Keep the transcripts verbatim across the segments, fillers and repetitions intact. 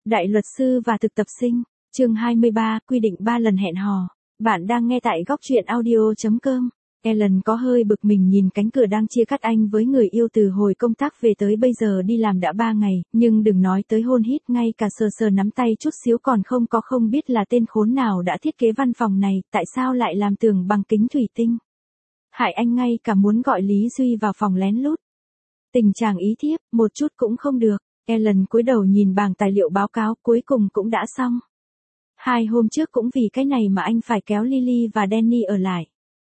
Đại luật sư và thực tập sinh, chương hai mươi ba, quy định ba lần hẹn hò. Bạn đang nghe tại góc truyện audio chấm com. Ellen có hơi bực mình nhìn cánh cửa đang chia cắt anh với người yêu từ hồi công tác về tới bây giờ đi làm đã ba ngày, nhưng đừng nói tới hôn hít, ngay cả sờ sờ nắm tay chút xíu còn không có. Không biết là tên khốn nào đã thiết kế văn phòng này, tại sao lại làm tường bằng kính thủy tinh. Hại anh ngay cả muốn gọi Lý Duy vào phòng lén lút. Tình trạng ý thiếp, một chút cũng không được. Ellen cúi đầu nhìn bảng tài liệu báo cáo, cuối cùng cũng đã xong. Hai hôm trước cũng vì cái này mà anh phải kéo Lily và Danny ở lại.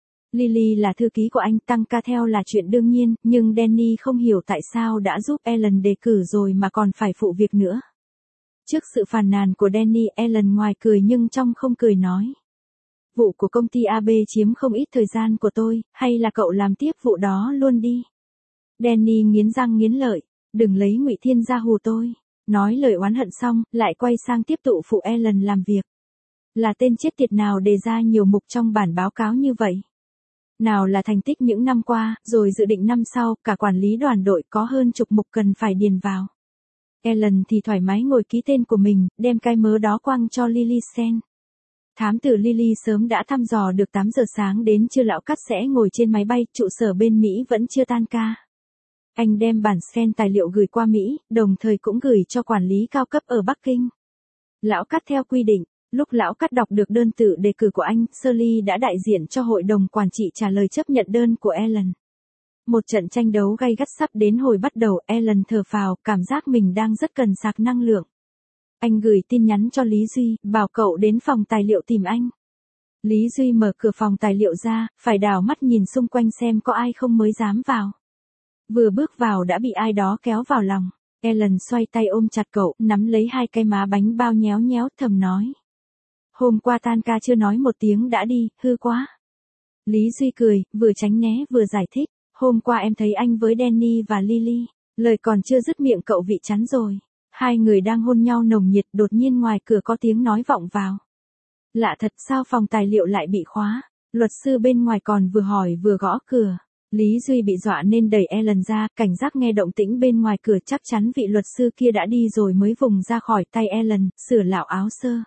Lily là thư ký của anh, tăng ca theo là chuyện đương nhiên, nhưng Danny không hiểu tại sao đã giúp Ellen đề cử rồi mà còn phải phụ việc nữa. Trước sự phàn nàn của Danny, Ellen ngoài cười nhưng trong không cười nói. Vụ của công ty a bê chiếm không ít thời gian của tôi, hay là cậu làm tiếp vụ đó luôn đi. Danny nghiến răng nghiến lợi, đừng lấy Ngụy Thiên ra hù tôi. Nói lời oán hận xong, lại quay sang tiếp tục phụ Ellen làm việc. Là tên chết tiệt nào đề ra nhiều mục trong bản báo cáo như vậy? Nào là thành tích những năm qua, rồi dự định năm sau, cả quản lý đoàn đội có hơn chục mục cần phải điền vào. Ellen thì thoải mái ngồi ký tên của mình, đem cái mớ đó quăng cho Lily xem. Thám tử Lily sớm đã thăm dò được tám giờ sáng đến trưa lão cắt sẽ ngồi trên máy bay, trụ sở bên Mỹ vẫn chưa tan ca. Anh đem bản scan tài liệu gửi qua Mỹ, đồng thời cũng gửi cho quản lý cao cấp ở Bắc Kinh. Lão cắt theo quy định, lúc lão cắt đọc được đơn tự đề cử của anh, Shirley đã đại diện cho hội đồng quản trị trả lời chấp nhận đơn của Ellen. Một trận tranh đấu gay gắt sắp đến hồi bắt đầu, Ellen thở phào, cảm giác mình đang rất cần sạc năng lượng. Anh gửi tin nhắn cho Lý Duy, bảo cậu đến phòng tài liệu tìm anh. Lý Duy mở cửa phòng tài liệu ra, phải đảo mắt nhìn xung quanh xem có ai không mới dám vào. Vừa bước vào đã bị ai đó kéo vào lòng. Ellen xoay tay ôm chặt cậu, nắm lấy hai cái má bánh bao nhéo nhéo, thầm nói. Hôm qua tan ca chưa nói một tiếng đã đi, hư quá. Lý Duy cười, vừa tránh né vừa giải thích. Hôm qua em thấy anh với Danny và Lily. Lời còn chưa dứt miệng cậu vị chắn rồi. Hai người đang hôn nhau nồng nhiệt, đột nhiên ngoài cửa có tiếng nói vọng vào. Lạ thật, sao phòng tài liệu lại bị khóa? Luật sư bên ngoài còn vừa hỏi vừa gõ cửa. Lý Duy bị dọa nên đẩy Ellen ra, cảnh giác nghe động tĩnh bên ngoài cửa, chắc chắn vị luật sư kia đã đi rồi mới vùng ra khỏi tay Ellen, sửa lạo áo sơ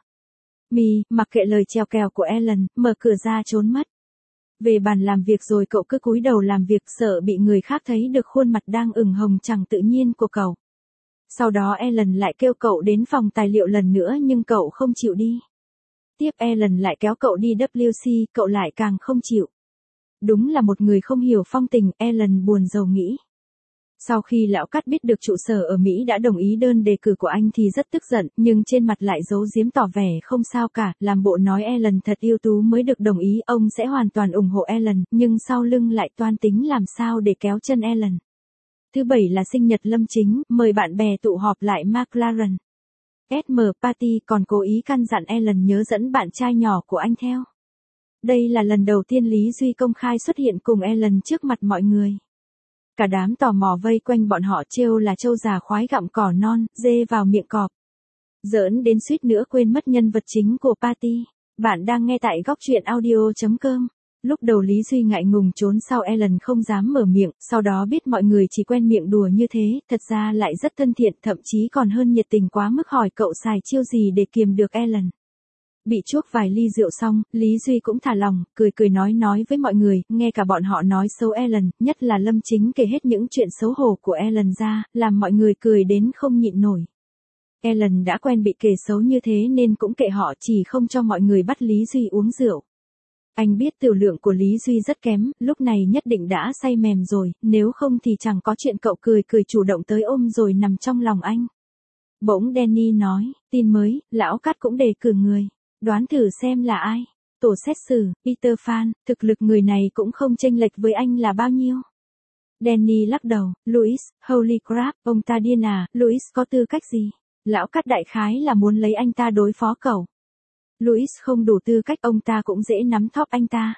mi, mặc kệ lời trèo kèo của Ellen, mở cửa ra trốn mất. Về bàn làm việc rồi cậu cứ cúi đầu làm việc, sợ bị người khác thấy được khuôn mặt đang ửng hồng chẳng tự nhiên của cậu. Sau đó Ellen lại kêu cậu đến phòng tài liệu lần nữa nhưng cậu không chịu đi. Tiếp Ellen lại kéo cậu đi W C, cậu lại càng không chịu. Đúng là một người không hiểu phong tình, Ellen buồn rầu nghĩ. Sau khi lão cắt biết được trụ sở ở Mỹ đã đồng ý đơn đề cử của anh thì rất tức giận, nhưng trên mặt lại giấu giếm tỏ vẻ không sao cả, làm bộ nói Ellen thật ưu tú mới được đồng ý, ông sẽ hoàn toàn ủng hộ Ellen, nhưng sau lưng lại toan tính làm sao để kéo chân Ellen. Thứ bảy là sinh nhật Lâm Chính, mời bạn bè tụ họp lại McLaren. ét em Party còn cố ý căn dặn Ellen nhớ dẫn bạn trai nhỏ của anh theo. Đây là lần đầu tiên Lý Duy công khai xuất hiện cùng Ellen trước mặt mọi người. Cả đám tò mò vây quanh bọn họ, trêu là trâu già khoái gặm cỏ non, dê vào miệng cọp. Giỡn đến suýt nữa quên mất nhân vật chính của party. Bạn đang nghe tại góc truyện audio chấm com. Lúc đầu Lý Duy ngại ngùng trốn sau Ellen không dám mở miệng, sau đó biết mọi người chỉ quen miệng đùa như thế, thật ra lại rất thân thiện, thậm chí còn hơn nhiệt tình quá mức hỏi cậu xài chiêu gì để kiềm được Ellen. Bị chuốc vài ly rượu xong, Lý Duy cũng thả lòng, cười cười nói nói với mọi người, nghe cả bọn họ nói xấu Ellen, nhất là Lâm Chính kể hết những chuyện xấu hổ của Ellen ra, làm mọi người cười đến không nhịn nổi. Ellen đã quen bị kể xấu như thế nên cũng kệ họ, chỉ không cho mọi người bắt Lý Duy uống rượu. Anh biết tiểu lượng của Lý Duy rất kém, lúc này nhất định đã say mềm rồi, nếu không thì chẳng có chuyện cậu cười cười chủ động tới ôm rồi nằm trong lòng anh. Bỗng Danny nói, tin mới, lão cắt cũng đề cử người. Đoán thử xem là ai? Tổ xét xử, Peter Fan, thực lực người này cũng không chênh lệch với anh là bao nhiêu. Danny lắc đầu, Louis, holy crap, ông ta điên à, Louis có tư cách gì? Lão cắt đại khái là muốn lấy anh ta đối phó cậu. Louis không đủ tư cách, ông ta cũng dễ nắm thóp anh ta.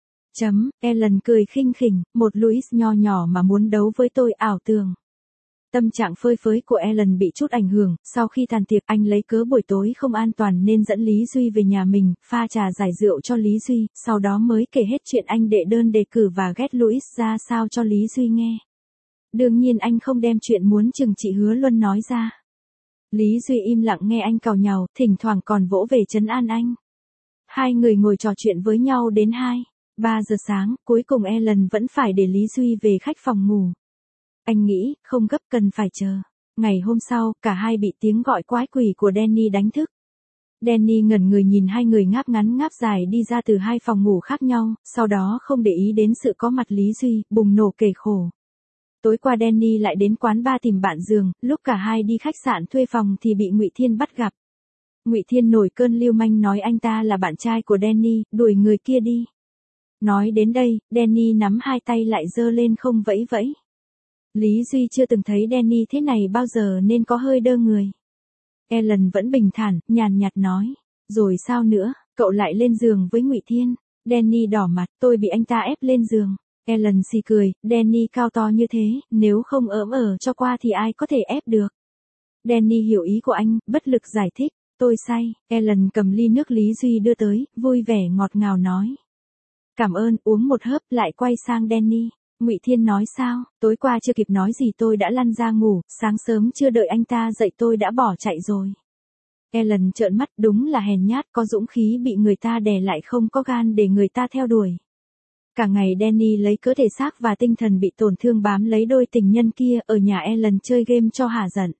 Chấm, Ellen cười khinh khỉnh, một Louis nho nhỏ mà muốn đấu với tôi, ảo tưởng. Tâm trạng phơi phới của Ellen bị chút ảnh hưởng, sau khi tàn tiệc anh lấy cớ buổi tối không an toàn nên dẫn Lý Duy về nhà mình, pha trà giải rượu cho Lý Duy, sau đó mới kể hết chuyện anh đệ đơn đề cử và ghét Louis ra sao cho Lý Duy nghe. Đương nhiên anh không đem chuyện muốn trừng trị Hứa Luân nói ra. Lý Duy im lặng nghe anh càu nhàu, thỉnh thoảng còn vỗ về trấn an anh. Hai người ngồi trò chuyện với nhau đến hai, ba giờ sáng, cuối cùng Ellen vẫn phải để Lý Duy về khách phòng ngủ. Anh nghĩ, không gấp cần phải chờ. Ngày hôm sau, cả hai bị tiếng gọi quái quỷ của Danny đánh thức. Danny ngẩn người nhìn hai người ngáp ngắn ngáp dài đi ra từ hai phòng ngủ khác nhau, sau đó không để ý đến sự có mặt Lý Duy, bùng nổ kể khổ. Tối qua Danny lại đến quán bar tìm bạn giường, lúc cả hai đi khách sạn thuê phòng thì bị Ngụy Thiên bắt gặp. Ngụy Thiên nổi cơn lưu manh nói anh ta là bạn trai của Danny, đuổi người kia đi. Nói đến đây, Danny nắm hai tay lại giơ lên không vẫy vẫy. Lý Duy chưa từng thấy Danny thế này bao giờ nên có hơi đơ người. Ellen vẫn bình thản, nhàn nhạt nói. Rồi sao nữa, cậu lại lên giường với Ngụy Thiên. Danny đỏ mặt, tôi bị anh ta ép lên giường. Ellen xì cười, Danny cao to như thế, nếu không ỡm ở cho qua thì ai có thể ép được. Danny hiểu ý của anh, bất lực giải thích. Tôi say. Ellen cầm ly nước Lý Duy đưa tới, vui vẻ ngọt ngào nói. Cảm ơn, uống một hớp, lại quay sang Danny. Ngụy Thiên nói sao, tối qua chưa kịp nói gì tôi đã lăn ra ngủ, sáng sớm chưa đợi anh ta dậy tôi đã bỏ chạy rồi. Ellen trợn mắt, đúng là hèn nhát, có dũng khí bị người ta đè lại không có gan để người ta theo đuổi. Cả ngày Danny lấy cớ thể xác và tinh thần bị tổn thương bám lấy đôi tình nhân kia, ở nhà Ellen chơi game cho hả giận.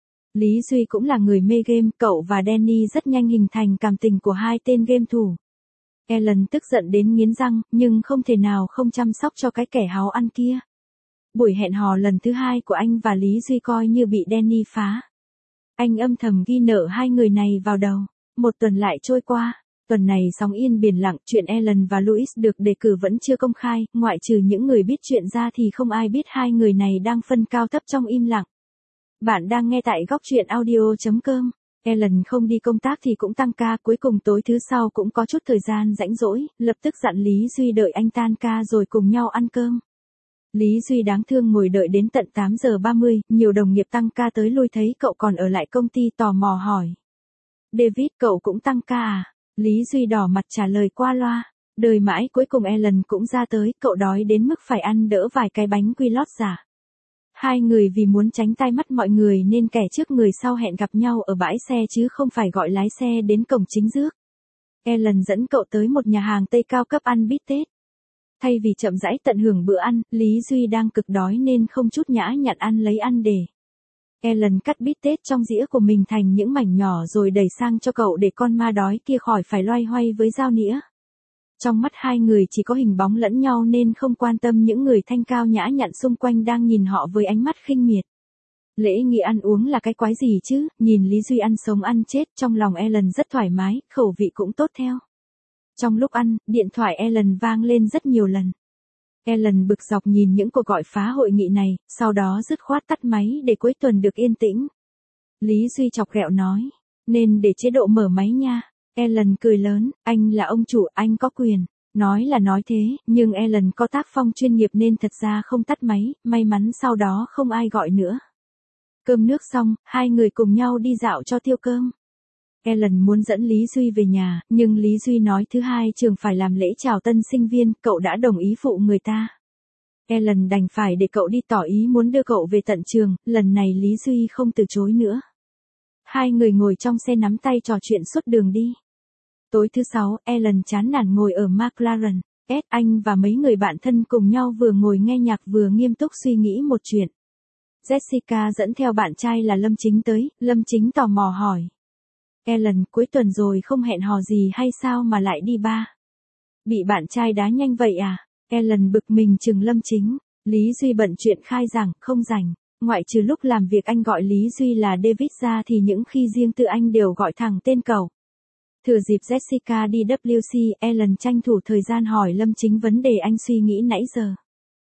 Lý Duy cũng là người mê game, cậu và Danny rất nhanh hình thành cảm tình của hai tên game thủ. Ellen tức giận đến nghiến răng, nhưng không thể nào không chăm sóc cho cái kẻ háo ăn kia. Buổi hẹn hò lần thứ hai của anh và Lý Duy coi như bị Danny phá. Anh âm thầm ghi nợ hai người này vào đầu. Một tuần lại trôi qua. Tuần này sóng yên biển lặng, chuyện Ellen và Louis được đề cử vẫn chưa công khai, ngoại trừ những người biết chuyện ra thì không ai biết hai người này đang phân cao thấp trong im lặng. Bạn đang nghe tại góc truyện audio chấm com. Ellen không đi công tác thì cũng tăng ca, cuối cùng tối thứ sau cũng có chút thời gian rãnh rỗi, lập tức dặn Lý Duy đợi anh tan ca rồi cùng nhau ăn cơm. Lý Duy đáng thương ngồi đợi đến tận tám giờ ba mươi, nhiều đồng nghiệp tăng ca tới lui thấy cậu còn ở lại công ty tò mò hỏi. David, cậu cũng tăng ca à? Lý Duy đỏ mặt trả lời qua loa. Đời mãi cuối cùng Ellen cũng ra tới, cậu đói đến mức phải ăn đỡ vài cái bánh quy lót giả. Hai người vì muốn tránh tai mắt mọi người nên kẻ trước người sau hẹn gặp nhau ở bãi xe chứ không phải gọi lái xe đến cổng chính rước. Ellen dẫn cậu tới một nhà hàng Tây cao cấp ăn bít tết. Thay vì chậm rãi tận hưởng bữa ăn, Lý Duy đang cực đói nên không chút nhã nhặn ăn lấy ăn để. Ellen cắt bít tết trong dĩa của mình thành những mảnh nhỏ rồi đẩy sang cho cậu để con ma đói kia khỏi phải loay hoay với dao nĩa. Trong mắt hai người chỉ có hình bóng lẫn nhau nên không quan tâm những người thanh cao nhã nhặn xung quanh đang nhìn họ với ánh mắt khinh miệt. Lễ nghi ăn uống là cái quái gì chứ, nhìn Lý Duy ăn sống ăn chết, trong lòng Ellen rất thoải mái, khẩu vị cũng tốt theo. Trong lúc ăn, điện thoại Ellen vang lên rất nhiều lần. Ellen bực dọc nhìn những cuộc gọi phá hội nghị này, sau đó dứt khoát tắt máy để cuối tuần được yên tĩnh. Lý Duy chọc ghẹo nói, nên để chế độ mở máy nha. Ellen cười lớn, anh là ông chủ, anh có quyền. Nói là nói thế, nhưng Ellen có tác phong chuyên nghiệp nên thật ra không tắt máy, may mắn sau đó không ai gọi nữa. Cơm nước xong, hai người cùng nhau đi dạo cho tiêu cơm. Ellen muốn dẫn Lý Duy về nhà, nhưng Lý Duy nói thứ hai trường phải làm lễ chào tân sinh viên, cậu đã đồng ý phụ người ta. Ellen đành phải để cậu đi tỏ ý muốn đưa cậu về tận trường, lần này Lý Duy không từ chối nữa. Hai người ngồi trong xe nắm tay trò chuyện suốt đường đi. Tối thứ sáu, Ellen chán nản ngồi ở McLaren. S. Anh và mấy người bạn thân cùng nhau vừa ngồi nghe nhạc vừa nghiêm túc suy nghĩ một chuyện. Jessica dẫn theo bạn trai là Lâm Chính tới, Lâm Chính tò mò hỏi. Ellen, cuối tuần rồi không hẹn hò gì hay sao mà lại đi bar? Bị bạn trai đá nhanh vậy à? Ellen bực mình chừng Lâm Chính. Lý Duy bận chuyện khai giảng, không rảnh. Ngoại trừ lúc làm việc anh gọi Lý Duy là David ra thì những khi riêng tư anh đều gọi thẳng tên cậu. Thừa dịp Jessica đi W C, Ellen tranh thủ thời gian hỏi Lâm Chính vấn đề anh suy nghĩ nãy giờ.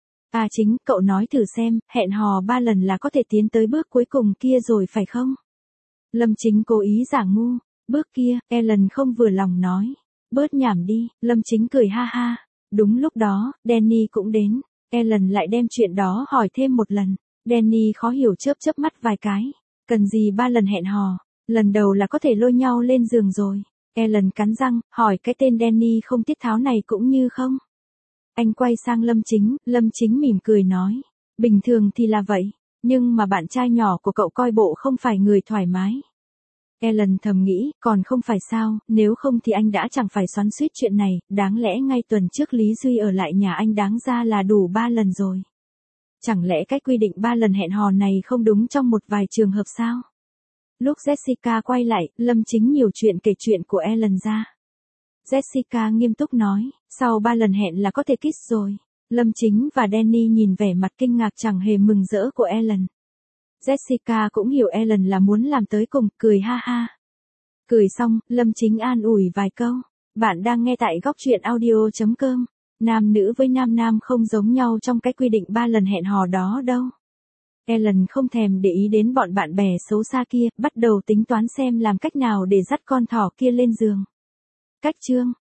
À Chính, cậu nói thử xem, hẹn hò ba lần là có thể tiến tới bước cuối cùng kia rồi phải không? Lâm Chính cố ý giả ngu. Bước kia, Ellen không vừa lòng nói. Bớt nhảm đi, Lâm Chính cười ha ha. Đúng lúc đó, Danny cũng đến. Ellen lại đem chuyện đó hỏi thêm một lần. Danny khó hiểu chớp chớp mắt vài cái. Cần gì ba lần hẹn hò, lần đầu là có thể lôi nhau lên giường rồi. Ellen cắn răng, hỏi cái tên Danny không tiết tháo này cũng như không. Anh quay sang Lâm Chính, Lâm Chính mỉm cười nói. Bình thường thì là vậy. Nhưng mà bạn trai nhỏ của cậu coi bộ không phải người thoải mái. Ellen thầm nghĩ, còn không phải sao, nếu không thì anh đã chẳng phải xoắn xuýt chuyện này, đáng lẽ ngay tuần trước Lý Duy ở lại nhà anh đáng ra là đủ ba lần rồi. Chẳng lẽ cách quy định ba lần hẹn hò này không đúng trong một vài trường hợp sao? Lúc Jessica quay lại, Lâm Chính nhiều chuyện kể chuyện của Ellen ra. Jessica nghiêm túc nói, sau ba lần hẹn là có thể kiss rồi. Lâm Chính và Danny nhìn vẻ mặt kinh ngạc chẳng hề mừng rỡ của Ellen. Jessica cũng hiểu Ellen là muốn làm tới cùng, cười ha ha. Cười xong, Lâm Chính an ủi vài câu. Bạn đang nghe tại góc truyện audio chấm com. Nam nữ với nam nam không giống nhau trong cái quy định ba lần hẹn hò đó đâu. Ellen không thèm để ý đến bọn bạn bè xấu xa kia, bắt đầu tính toán xem làm cách nào để dắt con thỏ kia lên giường. Cách chương